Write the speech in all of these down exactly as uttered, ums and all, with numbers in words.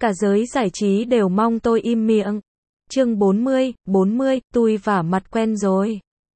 Cả giới giải trí đều mong tôi im miệng. Chương bốn mươi, bốn mươi, tui vả mặt quen rồi.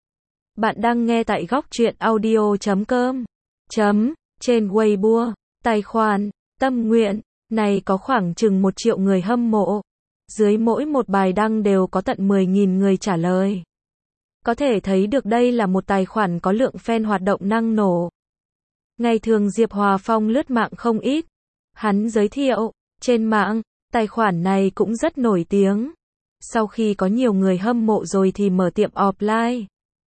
Bạn đang nghe tại góc truyện audio chấm com. Chấm, trên Weibo, tài khoản, tâm nguyện, này có khoảng chừng một triệu người hâm mộ. Dưới mỗi một bài đăng đều có tận mười nghìn người trả lời. Có thể thấy được đây là một tài khoản có lượng fan hoạt động năng nổ. Ngày thường Diệp Hòa Phong lướt mạng không ít. Hắn giới thiệu, trên mạng, tài khoản này cũng rất nổi tiếng. Sau khi có nhiều người hâm mộ rồi thì mở tiệm offline.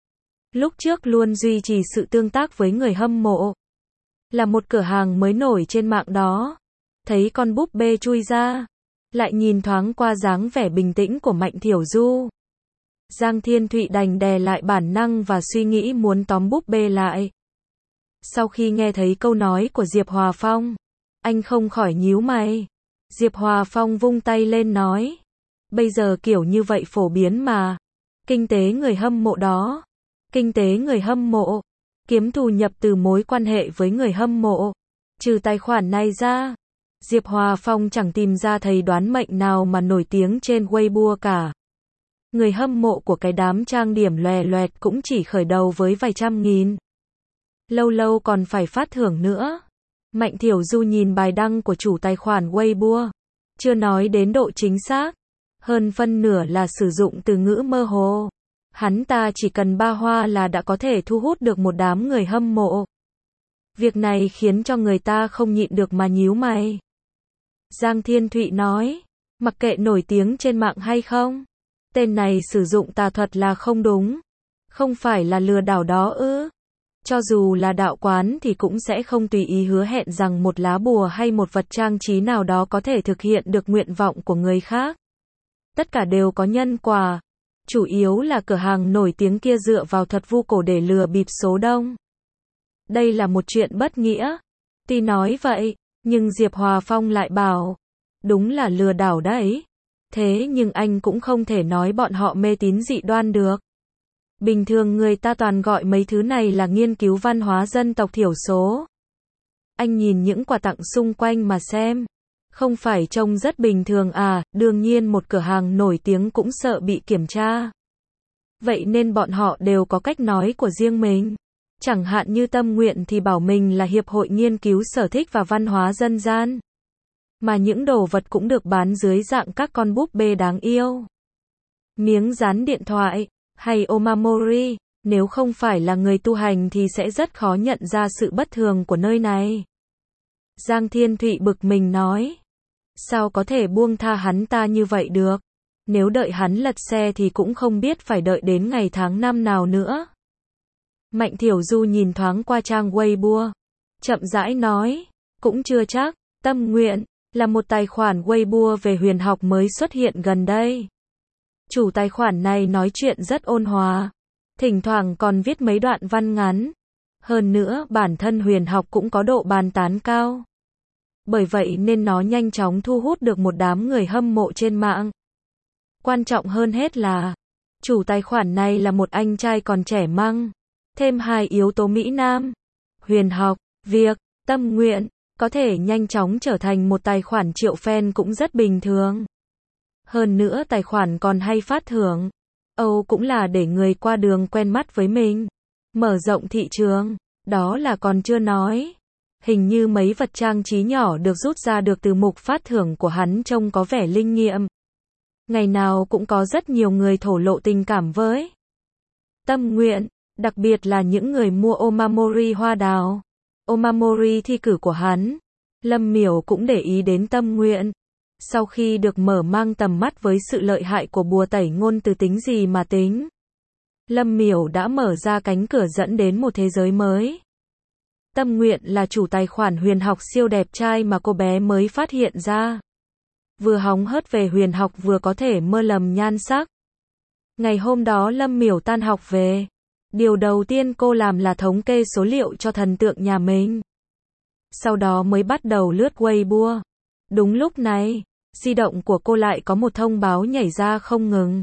Lúc trước luôn duy trì sự tương tác với người hâm mộ. Là một cửa hàng mới nổi trên mạng đó. Thấy con búp bê chui ra. Lại nhìn thoáng qua dáng vẻ bình tĩnh của Mạnh Thiểu Du. Giang Thiên Thụy đành đè lại bản năng và suy nghĩ muốn tóm búp bê lại. Sau khi nghe thấy câu nói của Diệp Hòa Phong, anh không khỏi nhíu mày. Diệp Hòa Phong vung tay lên nói, bây giờ kiểu như vậy phổ biến mà. Kinh tế người hâm mộ đó. Kinh tế người hâm mộ. Kiếm thu nhập từ mối quan hệ với người hâm mộ. Trừ tài khoản này ra, Diệp Hòa Phong chẳng tìm ra thầy đoán mệnh nào mà nổi tiếng trên Weibo cả. Người hâm mộ của cái đám trang điểm lòe loẹt cũng chỉ khởi đầu với vài trăm nghìn. Lâu lâu còn phải phát thưởng nữa. Mạnh Thiểu Du nhìn bài đăng của chủ tài khoản Weibo. Chưa nói đến độ chính xác. Hơn phân nửa là sử dụng từ ngữ mơ hồ. Hắn ta chỉ cần ba hoa là đã có thể thu hút được một đám người hâm mộ. Việc này khiến cho người ta không nhịn được mà nhíu mày. Giang Thiên Thụy nói, mặc kệ nổi tiếng trên mạng hay không, tên này sử dụng tà thuật là không đúng. Không phải là lừa đảo đó ư? Cho dù là đạo quán thì cũng sẽ không tùy ý hứa hẹn rằng một lá bùa hay một vật trang trí nào đó có thể thực hiện được nguyện vọng của người khác. Tất cả đều có nhân quả. Chủ yếu là cửa hàng nổi tiếng kia dựa vào thuật vu cổ để lừa bịp số đông. Đây là một chuyện bất nghĩa. Tuy nói vậy, nhưng Diệp Hòa Phong lại bảo, đúng là lừa đảo đấy. Thế nhưng anh cũng không thể nói bọn họ mê tín dị đoan được. Bình thường người ta toàn gọi mấy thứ này là nghiên cứu văn hóa dân tộc thiểu số. Anh nhìn những quà tặng xung quanh mà xem. Không phải trông rất bình thường à, đương nhiên một cửa hàng nổi tiếng cũng sợ bị kiểm tra. Vậy nên bọn họ đều có cách nói của riêng mình. Chẳng hạn như Tâm Nguyện thì bảo mình là Hiệp hội Nghiên cứu Sở thích và Văn hóa Dân gian. Mà những đồ vật cũng được bán dưới dạng các con búp bê đáng yêu. Miếng dán điện thoại, hay Omamori, nếu không phải là người tu hành thì sẽ rất khó nhận ra sự bất thường của nơi này. Giang Thiên Thụy bực mình nói, sao có thể buông tha hắn ta như vậy được? Nếu đợi hắn lật xe thì cũng không biết phải đợi đến ngày tháng năm nào nữa. Mạnh Thiểu Du nhìn thoáng qua trang Weibo, chậm rãi nói, cũng chưa chắc. Tâm Nguyện là một tài khoản Weibo về huyền học mới xuất hiện gần đây. Chủ tài khoản này nói chuyện rất ôn hòa, thỉnh thoảng còn viết mấy đoạn văn ngắn. Hơn nữa bản thân huyền học cũng có độ bàn tán cao. Bởi vậy nên nó nhanh chóng thu hút được một đám người hâm mộ trên mạng. Quan trọng hơn hết là, chủ tài khoản này là một anh trai còn trẻ măng. Thêm hai yếu tố Mỹ Nam, huyền học, việc, tâm nguyện, có thể nhanh chóng trở thành một tài khoản triệu fan cũng rất bình thường. Hơn nữa tài khoản còn hay phát thưởng. Âu cũng là để người qua đường quen mắt với mình. Mở rộng thị trường, đó là còn chưa nói. Hình như mấy vật trang trí nhỏ được rút ra được từ mục phát thưởng của hắn trông có vẻ linh nghiệm. Ngày nào cũng có rất nhiều người thổ lộ tình cảm với Tâm Nguyện, đặc biệt là những người mua Omamori hoa đào. Omamori thi cử của hắn. Lâm Miểu cũng để ý đến Tâm Nguyện. Sau khi được mở mang tầm mắt với sự lợi hại của bùa tẩy ngôn từ tính gì mà tính, Lâm Miểu đã mở ra cánh cửa dẫn đến một thế giới mới. Tâm Nguyện là chủ tài khoản huyền học siêu đẹp trai mà cô bé mới phát hiện ra. Vừa hóng hớt về huyền học vừa có thể mơ lầm nhan sắc. Ngày hôm đó Lâm Miểu tan học về. Điều đầu tiên cô làm là thống kê số liệu cho thần tượng nhà mình. Sau đó mới bắt đầu lướt Weibo. Đúng lúc này, di động của cô lại có một thông báo nhảy ra không ngừng.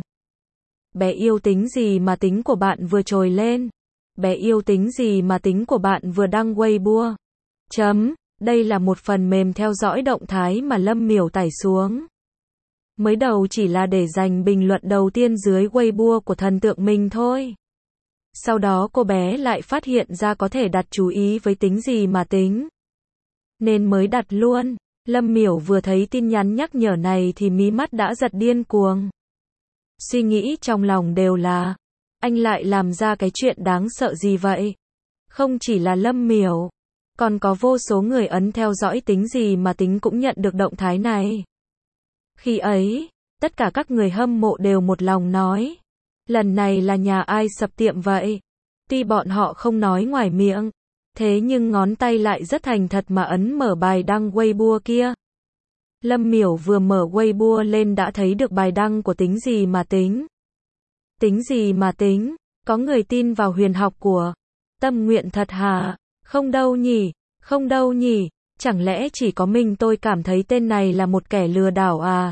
Bé yêu tính gì mà tính của bạn vừa trồi lên? Bé yêu tính gì mà tính của bạn vừa đăng Weibo? Chấm, Đây là một phần mềm theo dõi động thái mà Lâm Miểu tải xuống. Mới đầu chỉ là để dành bình luận đầu tiên dưới Weibo của thần tượng mình thôi. Sau đó cô bé lại phát hiện ra có thể đặt chú ý với tính gì mà tính, nên mới đặt luôn. Lâm Miểu vừa thấy tin nhắn nhắc nhở này thì mí mắt đã giật điên cuồng. Suy nghĩ trong lòng đều là, anh lại làm ra cái chuyện đáng sợ gì vậy? Không chỉ là Lâm Miểu, còn có vô số người ấn theo dõi tính gì mà tính cũng nhận được động thái này. Khi ấy, tất cả các người hâm mộ đều một lòng nói, lần này là nhà ai sập tiệm vậy? Tuy bọn họ không nói ngoài miệng, thế nhưng ngón tay lại rất thành thật mà ấn mở bài đăng Weibo kia. Lâm Miểu vừa mở Weibo lên đã thấy được bài đăng của tính gì mà tính. Tính gì mà tính, có người tin vào huyền học của Tâm Nguyện thật hả? Không đâu nhỉ, không đâu nhỉ, chẳng lẽ chỉ có mình tôi cảm thấy tên này là một kẻ lừa đảo à?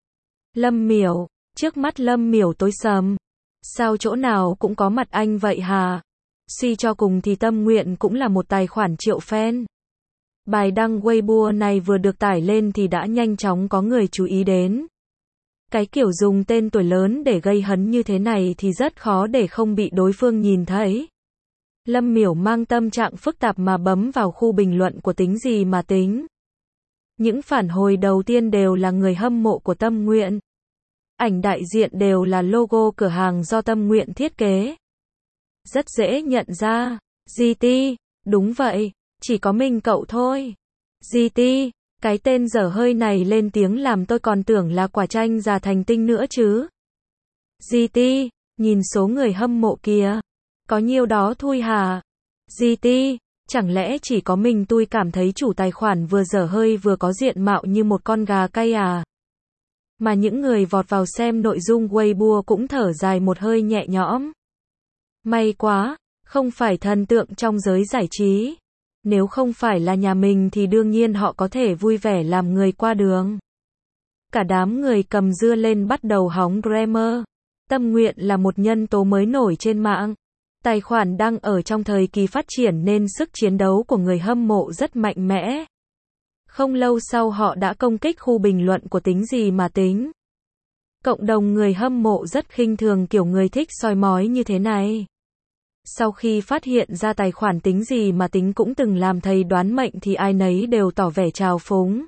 Lâm Miểu, trước mắt Lâm Miểu tối sầm. Sao chỗ nào cũng có mặt anh vậy hả? Suy cho cùng thì Tâm Nguyện cũng là một tài khoản triệu fan. Bài đăng Weibo này vừa được tải lên thì đã nhanh chóng có người chú ý đến. Cái kiểu dùng tên tuổi lớn để gây hấn như thế này thì rất khó để không bị đối phương nhìn thấy. Lâm Miểu mang tâm trạng phức tạp mà bấm vào khu bình luận của tính gì mà tính. Những phản hồi đầu tiên đều là người hâm mộ của Tâm Nguyện. Ảnh đại diện đều là logo cửa hàng do Tâm Nguyện thiết kế. Rất dễ nhận ra. giê tê, đúng vậy, chỉ có mình cậu thôi. giê tê, cái tên dở hơi này lên tiếng làm tôi còn tưởng là quả chanh già thành tinh nữa chứ. giê tê, nhìn số người hâm mộ kìa. Có nhiêu đó thôi hả? giê tê, chẳng lẽ chỉ có mình tôi cảm thấy chủ tài khoản vừa dở hơi vừa có diện mạo như một con gà cay à? Mà những người vọt vào xem nội dung Weibo cũng thở dài một hơi nhẹ nhõm. May quá, không phải thần tượng trong giới giải trí. Nếu không phải là nhà mình thì đương nhiên họ có thể vui vẻ làm người qua đường. Cả đám người cầm dưa lên bắt đầu hóng grammar. Tâm Nguyện là một nhân tố mới nổi trên mạng. Tài khoản đang ở trong thời kỳ phát triển nên sức chiến đấu của người hâm mộ rất mạnh mẽ. Không lâu sau họ đã công kích khu bình luận của tính gì mà tính. Cộng đồng người hâm mộ rất khinh thường kiểu người thích soi mói như thế này. Sau khi phát hiện ra tài khoản tính gì mà tính cũng từng làm thầy đoán mệnh thì ai nấy đều tỏ vẻ trào phúng.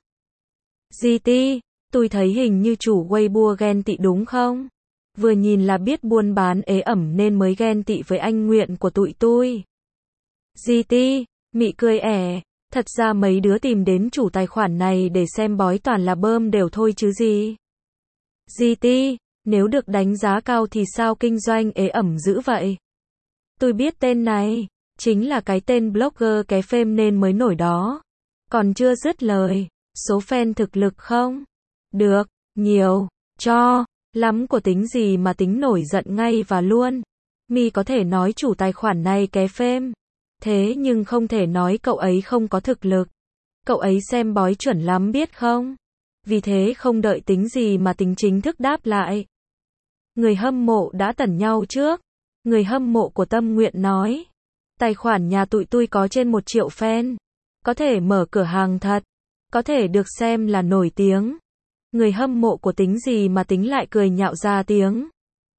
giê tê, tôi thấy hình như chủ Weibo ghen tị đúng không? Vừa nhìn là biết buôn bán ế ẩm nên mới ghen tị với anh Nguyện của tụi tôi. giê tê, mị cười ẻ, thật ra mấy đứa tìm đến chủ tài khoản này để xem bói toàn là bơm đều thôi chứ gì. giê tê, nếu được đánh giá cao thì sao kinh doanh ế ẩm dữ vậy? Tôi biết tên này, chính là cái tên blogger ké phêm nên mới nổi đó. Còn chưa dứt lời, số fan thực lực không? Được, nhiều, cho, lắm của tính gì mà tính nổi giận ngay và luôn. Mi có thể nói chủ tài khoản này ké phêm. Thế nhưng không thể nói cậu ấy không có thực lực. Cậu ấy xem bói chuẩn lắm biết không? Vì thế không đợi tính gì mà tính chính thức đáp lại. Người hâm mộ đã tẩn nhau trước. Người hâm mộ của Tâm Nguyện nói. Tài khoản nhà tụi tôi có trên một triệu fan. Có thể mở cửa hàng thật. Có thể được xem là nổi tiếng. Người hâm mộ của tính gì mà tính lại cười nhạo ra tiếng.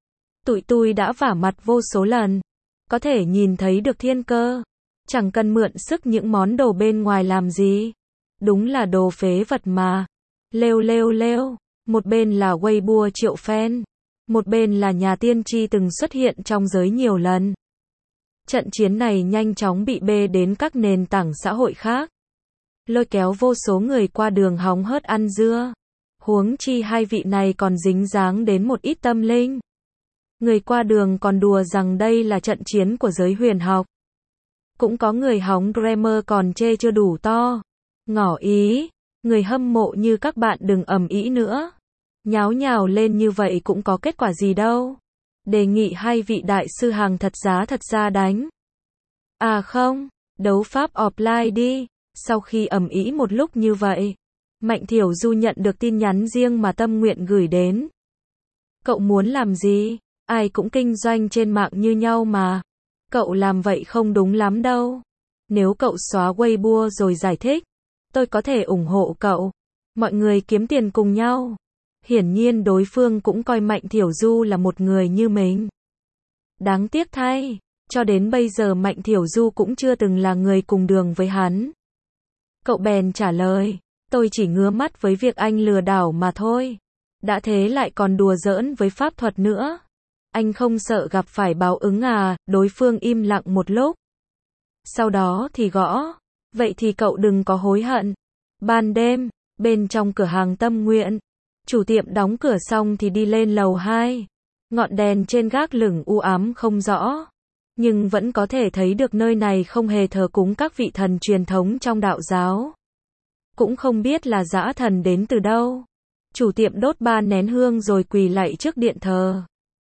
Tụi tôi đã vả mặt vô số lần. Có thể nhìn thấy được thiên cơ. Chẳng cần mượn sức những món đồ bên ngoài làm gì. Đúng là đồ phế vật mà. Lêu lêu lêu. Một bên là Weibo triệu fan. Một bên là nhà tiên tri từng xuất hiện trong giới nhiều lần. Trận chiến này nhanh chóng bị bê đến các nền tảng xã hội khác. Lôi kéo vô số người qua đường hóng hớt ăn dưa. Huống chi hai vị này còn dính dáng đến một ít tâm linh. Người qua đường còn đùa rằng đây là trận chiến của giới huyền học. Cũng có người hóng grammar còn chê chưa đủ to. Ngỏ ý, người hâm mộ như các bạn đừng ầm ĩ nữa. Nháo nhào lên như vậy cũng có kết quả gì đâu. Đề nghị hai vị đại sư hàng thật giá thật ra đánh. À không, đấu pháp offline đi. Sau khi ầm ĩ một lúc như vậy, Mạnh Thiểu Du nhận được tin nhắn riêng mà Tâm Nguyện gửi đến. Cậu muốn làm gì? Ai cũng kinh doanh trên mạng như nhau mà. Cậu làm vậy không đúng lắm đâu. Nếu cậu xóa Weibo rồi giải thích, tôi có thể ủng hộ cậu. Mọi người kiếm tiền cùng nhau. Hiển nhiên đối phương cũng coi Mạnh Thiểu Du là một người như mình. Đáng tiếc thay, cho đến bây giờ Mạnh Thiểu Du cũng chưa từng là người cùng đường với hắn. Cậu bèn trả lời, tôi chỉ ngứa mắt với việc anh lừa đảo mà thôi. Đã thế lại còn đùa giỡn với pháp thuật nữa. Anh không sợ gặp phải báo ứng à? Đối phương im lặng một lúc. Sau đó thì gõ, vậy thì cậu đừng có hối hận. Ban đêm, bên trong cửa hàng Tâm Nguyện, chủ tiệm đóng cửa xong thì đi lên lầu hai. Ngọn đèn trên gác lửng u ám không rõ, nhưng vẫn có thể thấy được nơi này không hề thờ cúng các vị thần truyền thống trong đạo giáo. Cũng không biết là dã thần đến từ đâu. Chủ tiệm đốt ba nén hương rồi quỳ lạy trước điện thờ.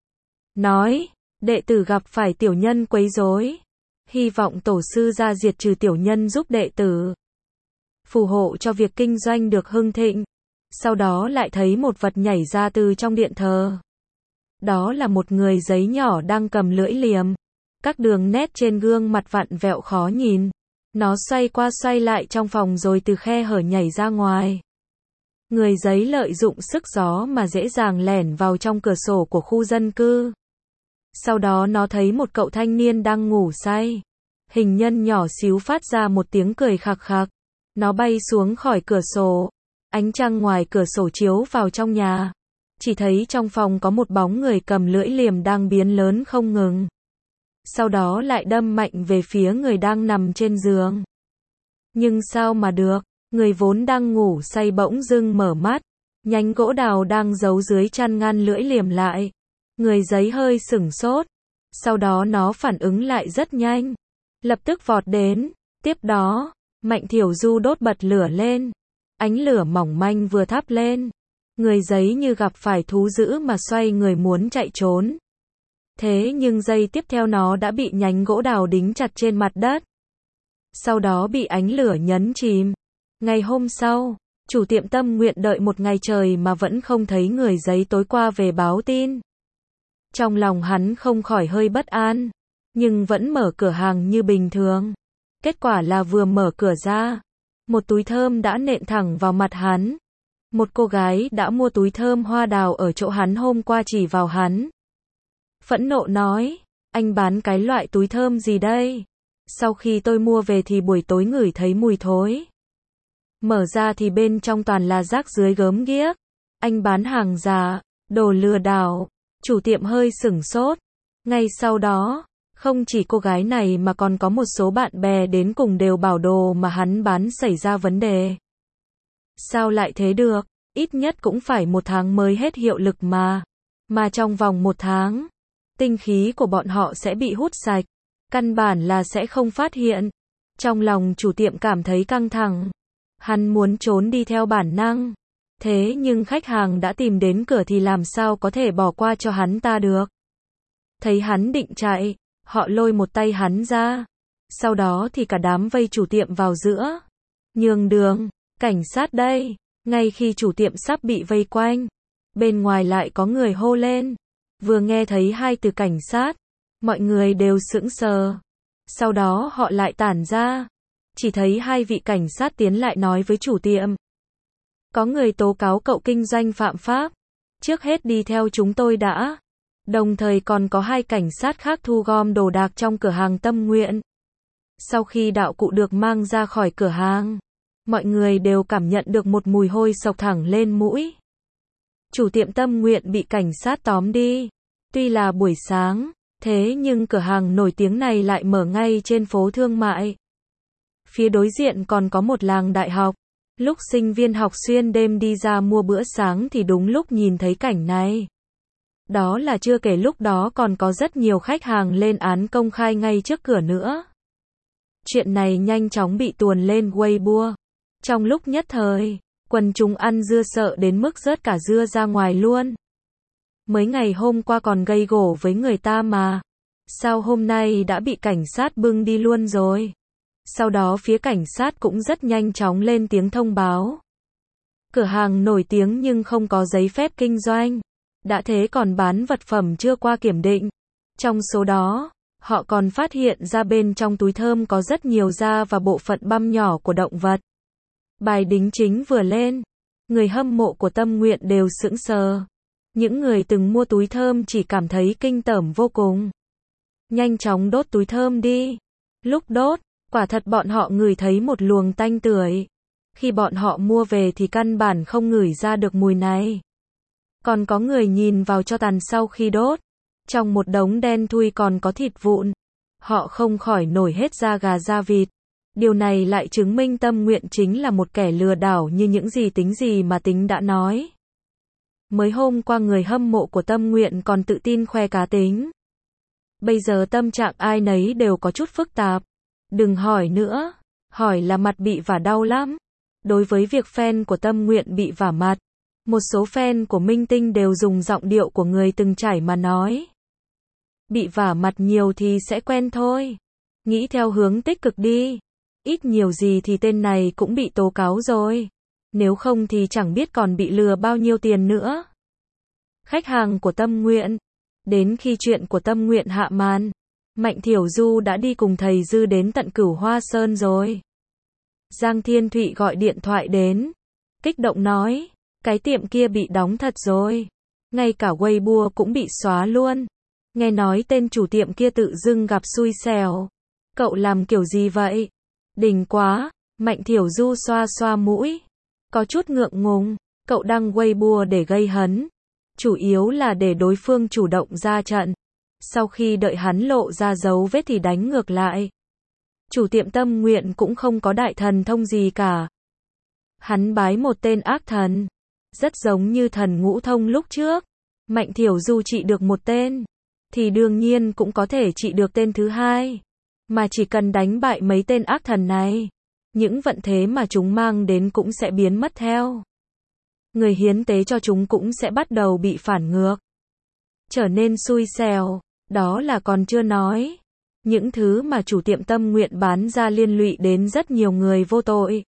Nói, đệ tử gặp phải tiểu nhân quấy rối. Hy vọng tổ sư ra diệt trừ tiểu nhân giúp đệ tử. Phù hộ cho việc kinh doanh được hưng thịnh. Sau đó lại thấy một vật nhảy ra từ trong điện thờ. Đó là một người giấy nhỏ đang cầm lưỡi liềm. Các đường nét trên gương mặt vặn vẹo khó nhìn. Nó xoay qua xoay lại trong phòng rồi từ khe hở nhảy ra ngoài. Người giấy lợi dụng sức gió mà dễ dàng lẻn vào trong cửa sổ của khu dân cư. Sau đó nó thấy một cậu thanh niên đang ngủ say. Hình nhân nhỏ xíu phát ra một tiếng cười khạc khạc. Nó bay xuống khỏi cửa sổ. Ánh trăng ngoài cửa sổ chiếu vào trong nhà. Chỉ thấy trong phòng có một bóng người cầm lưỡi liềm đang biến lớn không ngừng. Sau đó lại đâm mạnh về phía người đang nằm trên giường. Nhưng sao mà được, người vốn đang ngủ say bỗng dưng mở mắt. Nhánh gỗ đào đang giấu dưới chăn ngăn lưỡi liềm lại. Người giấy hơi sửng sốt. Sau đó nó phản ứng lại rất nhanh. Lập tức vọt đến. Tiếp đó, Mạnh Thiểu Du đốt bật lửa lên. Ánh lửa mỏng manh vừa thắp lên. Người giấy như gặp phải thú dữ mà xoay người muốn chạy trốn. Thế nhưng giây tiếp theo nó đã bị nhánh gỗ đào đính chặt trên mặt đất. Sau đó bị ánh lửa nhấn chìm. Ngày hôm sau, chủ tiệm Tâm Nguyện đợi một ngày trời mà vẫn không thấy người giấy tối qua về báo tin. Trong lòng hắn không khỏi hơi bất an, nhưng vẫn mở cửa hàng như bình thường. Kết quả là vừa mở cửa ra, một túi thơm đã nện thẳng vào mặt hắn. Một cô gái đã mua túi thơm hoa đào ở chỗ hắn hôm qua chỉ vào hắn. Phẫn nộ nói, anh bán cái loại túi thơm gì đây? Sau khi tôi mua về thì buổi tối ngửi thấy mùi thối. Mở ra thì bên trong toàn là rác rưởi gớm ghiếc. Anh bán hàng giả, đồ lừa đảo. Chủ tiệm hơi sửng sốt. Ngay sau đó, không chỉ cô gái này mà còn có một số bạn bè đến cùng đều bảo đồ mà hắn bán xảy ra vấn đề. Sao lại thế được? Ít nhất cũng phải một tháng mới hết hiệu lực mà. Mà trong vòng một tháng, tinh khí của bọn họ sẽ bị hút sạch. Căn bản là sẽ không phát hiện. Trong lòng chủ tiệm cảm thấy căng thẳng. Hắn muốn trốn đi theo bản năng. Thế nhưng khách hàng đã tìm đến cửa thì làm sao có thể bỏ qua cho hắn ta được. Thấy hắn định chạy, họ lôi một tay hắn ra. Sau đó thì cả đám vây chủ tiệm vào giữa. Nhường đường, cảnh sát đây. Ngay khi chủ tiệm sắp bị vây quanh, bên ngoài lại có người hô lên. Vừa nghe thấy hai từ cảnh sát, mọi người đều sững sờ. Sau đó họ lại tản ra. Chỉ thấy hai vị cảnh sát tiến lại nói với chủ tiệm. Có người tố cáo cậu kinh doanh phạm pháp. Trước hết đi theo chúng tôi đã. Đồng thời còn có hai cảnh sát khác thu gom đồ đạc trong cửa hàng Tâm Nguyện. Sau khi đạo cụ được mang ra khỏi cửa hàng, mọi người đều cảm nhận được một mùi hôi sộc thẳng lên mũi. Chủ tiệm Tâm Nguyện bị cảnh sát tóm đi. Tuy là buổi sáng, thế nhưng cửa hàng nổi tiếng này lại mở ngay trên phố thương mại. Phía đối diện còn có một làng đại học. Lúc sinh viên học xuyên đêm đi ra mua bữa sáng thì đúng lúc nhìn thấy cảnh này. Đó là chưa kể lúc đó còn có rất nhiều khách hàng lên án công khai ngay trước cửa nữa. Chuyện này nhanh chóng bị tuồn lên Weibo. Trong lúc nhất thời, quần chúng ăn dưa sợ đến mức rớt cả dưa ra ngoài luôn. Mấy ngày hôm qua còn gây gổ với người ta mà. Sao hôm nay đã bị cảnh sát bưng đi luôn rồi? Sau đó phía cảnh sát cũng rất nhanh chóng lên tiếng thông báo. Cửa hàng nổi tiếng nhưng không có giấy phép kinh doanh. Đã thế còn bán vật phẩm chưa qua kiểm định. Trong số đó, họ còn phát hiện ra bên trong túi thơm có rất nhiều da và bộ phận băm nhỏ của động vật. Bài đính chính vừa lên, người hâm mộ của Tâm Nguyện đều sững sờ. Những người từng mua túi thơm chỉ cảm thấy kinh tởm vô cùng. Nhanh chóng đốt túi thơm đi. Lúc đốt, quả thật bọn họ ngửi thấy một luồng tanh tưởi. Khi bọn họ mua về thì căn bản không ngửi ra được mùi này. Còn có người nhìn vào cho tàn sau khi đốt. Trong một đống đen thui còn có thịt vụn. Họ không khỏi nổi hết da gà da vịt. Điều này lại chứng minh Tâm Nguyện chính là một kẻ lừa đảo như những gì tính gì mà tính đã nói. Mới hôm qua người hâm mộ của Tâm Nguyện còn tự tin khoe cá tính. Bây giờ tâm trạng ai nấy đều có chút phức tạp. Đừng hỏi nữa. Hỏi là mặt bị vả đau lắm. Đối với việc fan của Tâm Nguyện bị vả mặt, một số fan của Minh Tinh đều dùng giọng điệu của người từng trải mà nói. Bị vả mặt nhiều thì sẽ quen thôi. Nghĩ theo hướng tích cực đi. Ít nhiều gì thì tên này cũng bị tố cáo rồi. Nếu không thì chẳng biết còn bị lừa bao nhiêu tiền nữa. Khách hàng của Tâm Nguyện. Đến khi chuyện của Tâm Nguyện hạ màn, Mạnh Thiểu Du đã đi cùng thầy Dư đến tận Cửu Hoa Sơn rồi. Giang Thiên Thụy gọi điện thoại đến. Kích động nói, cái tiệm kia bị đóng thật rồi. Ngay cả Weibo cũng bị xóa luôn. Nghe nói tên chủ tiệm kia tự dưng gặp xui xẻo. Cậu làm kiểu gì vậy? Đỉnh quá. Mạnh Thiểu Du xoa xoa mũi. Có chút ngượng ngùng. Cậu đăng Weibo để gây hấn. Chủ yếu là để đối phương chủ động ra trận. Sau khi đợi hắn lộ ra dấu vết thì đánh ngược lại. Chủ tiệm Tâm Nguyện cũng không có đại thần thông gì cả. Hắn bái một tên ác thần. Rất giống như thần Ngũ Thông lúc trước. Mạnh Thiểu Du trị được một tên, thì đương nhiên cũng có thể trị được tên thứ hai. Mà chỉ cần đánh bại mấy tên ác thần này, những vận thế mà chúng mang đến cũng sẽ biến mất theo. Người hiến tế cho chúng cũng sẽ bắt đầu bị phản ngược. Trở nên xui xẻo. Đó là còn chưa nói. Những thứ mà chủ tiệm Tâm Nguyện bán ra liên lụy đến rất nhiều người vô tội.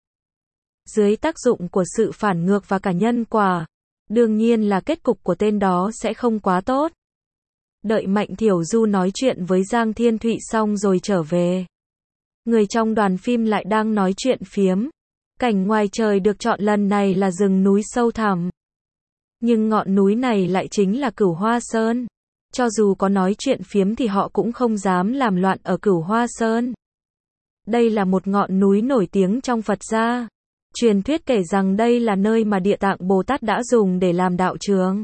Dưới tác dụng của sự phản ngược và cả nhân quả, đương nhiên là kết cục của tên đó sẽ không quá tốt. Đợi Mạnh Thiểu Du nói chuyện với Giang Thiên Thụy xong rồi trở về. Người trong đoàn phim lại đang nói chuyện phiếm. Cảnh ngoài trời được chọn lần này là rừng núi sâu thẳm. Nhưng ngọn núi này lại chính là Cửu Hoa Sơn. Cho dù có nói chuyện phiếm thì họ cũng không dám làm loạn ở Cửu Hoa Sơn. Đây là một ngọn núi nổi tiếng trong Phật gia. Truyền thuyết kể rằng đây là nơi mà Địa Tạng Bồ Tát đã dùng để làm đạo trường.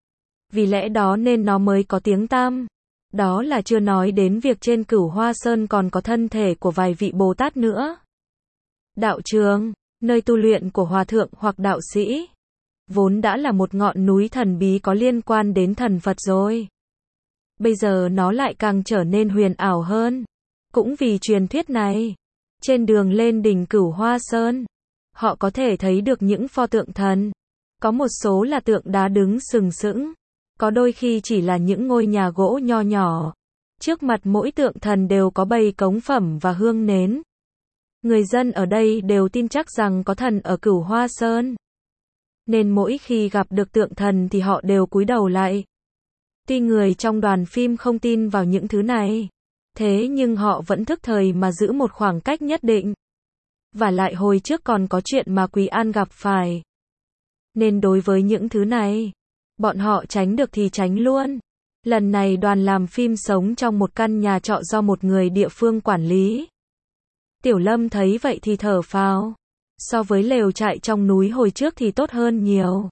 Vì lẽ đó nên nó mới có tiếng tăm. Đó là chưa nói đến việc trên Cửu Hoa Sơn còn có thân thể của vài vị Bồ Tát nữa. Đạo trường, nơi tu luyện của hòa thượng hoặc đạo sĩ, vốn đã là một ngọn núi thần bí có liên quan đến thần Phật rồi. Bây giờ nó lại càng trở nên huyền ảo hơn. Cũng vì truyền thuyết này, trên đường lên đỉnh Cửu Hoa Sơn, họ có thể thấy được những pho tượng thần. Có một số là tượng đá đứng sừng sững, có đôi khi chỉ là những ngôi nhà gỗ nho nhỏ. Trước mặt mỗi tượng thần đều có bày cống phẩm và hương nến. Người dân ở đây đều tin chắc rằng có thần ở Cửu Hoa Sơn. Nên mỗi khi gặp được tượng thần thì họ đều cúi đầu lại. Tuy người trong đoàn phim không tin vào những thứ này, thế nhưng họ vẫn thức thời mà giữ một khoảng cách nhất định. Và lại hồi trước còn có chuyện mà Quý An gặp phải. Nên đối với những thứ này, bọn họ tránh được thì tránh luôn. Lần này đoàn làm phim sống trong một căn nhà trọ do một người địa phương quản lý. Tiểu Lâm thấy vậy thì thở phào. So với lều trại trong núi hồi trước thì tốt hơn nhiều.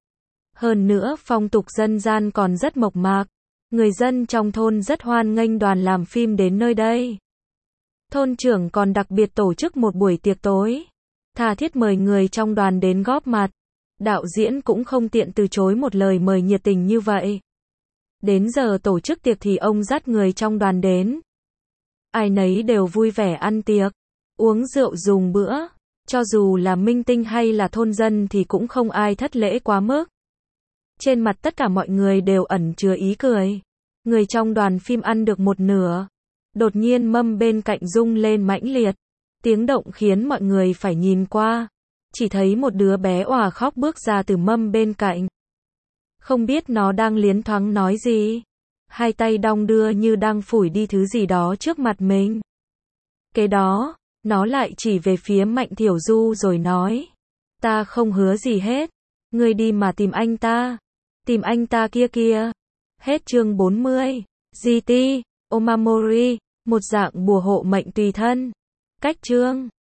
Hơn nữa phong tục dân gian còn rất mộc mạc. Người dân trong thôn rất hoan nghênh đoàn làm phim đến nơi đây. Thôn trưởng còn đặc biệt tổ chức một buổi tiệc tối. Tha thiết mời người trong đoàn đến góp mặt. Đạo diễn cũng không tiện từ chối một lời mời nhiệt tình như vậy. Đến giờ tổ chức tiệc thì ông dắt người trong đoàn đến. Ai nấy đều vui vẻ ăn tiệc, uống rượu dùng bữa. Cho dù là minh tinh hay là thôn dân thì cũng không ai thất lễ quá mức. Trên mặt tất cả mọi người đều ẩn chứa ý cười. Người trong đoàn phim ăn được một nửa. Đột nhiên mâm bên cạnh rung lên mãnh liệt. Tiếng động khiến mọi người phải nhìn qua. Chỉ thấy một đứa bé òa khóc bước ra từ mâm bên cạnh. Không biết nó đang liến thoáng nói gì. Hai tay đong đưa như đang phủi đi thứ gì đó trước mặt mình. Kế đó, Nó lại chỉ về phía Mạnh Thiểu Du rồi nói. Ta không hứa gì hết. Ngươi đi mà tìm anh ta. Tìm anh ta kia kia. Hết chương bốn mươi. giê tê, Omamori, một dạng bùa hộ mệnh tùy thân. Cách chương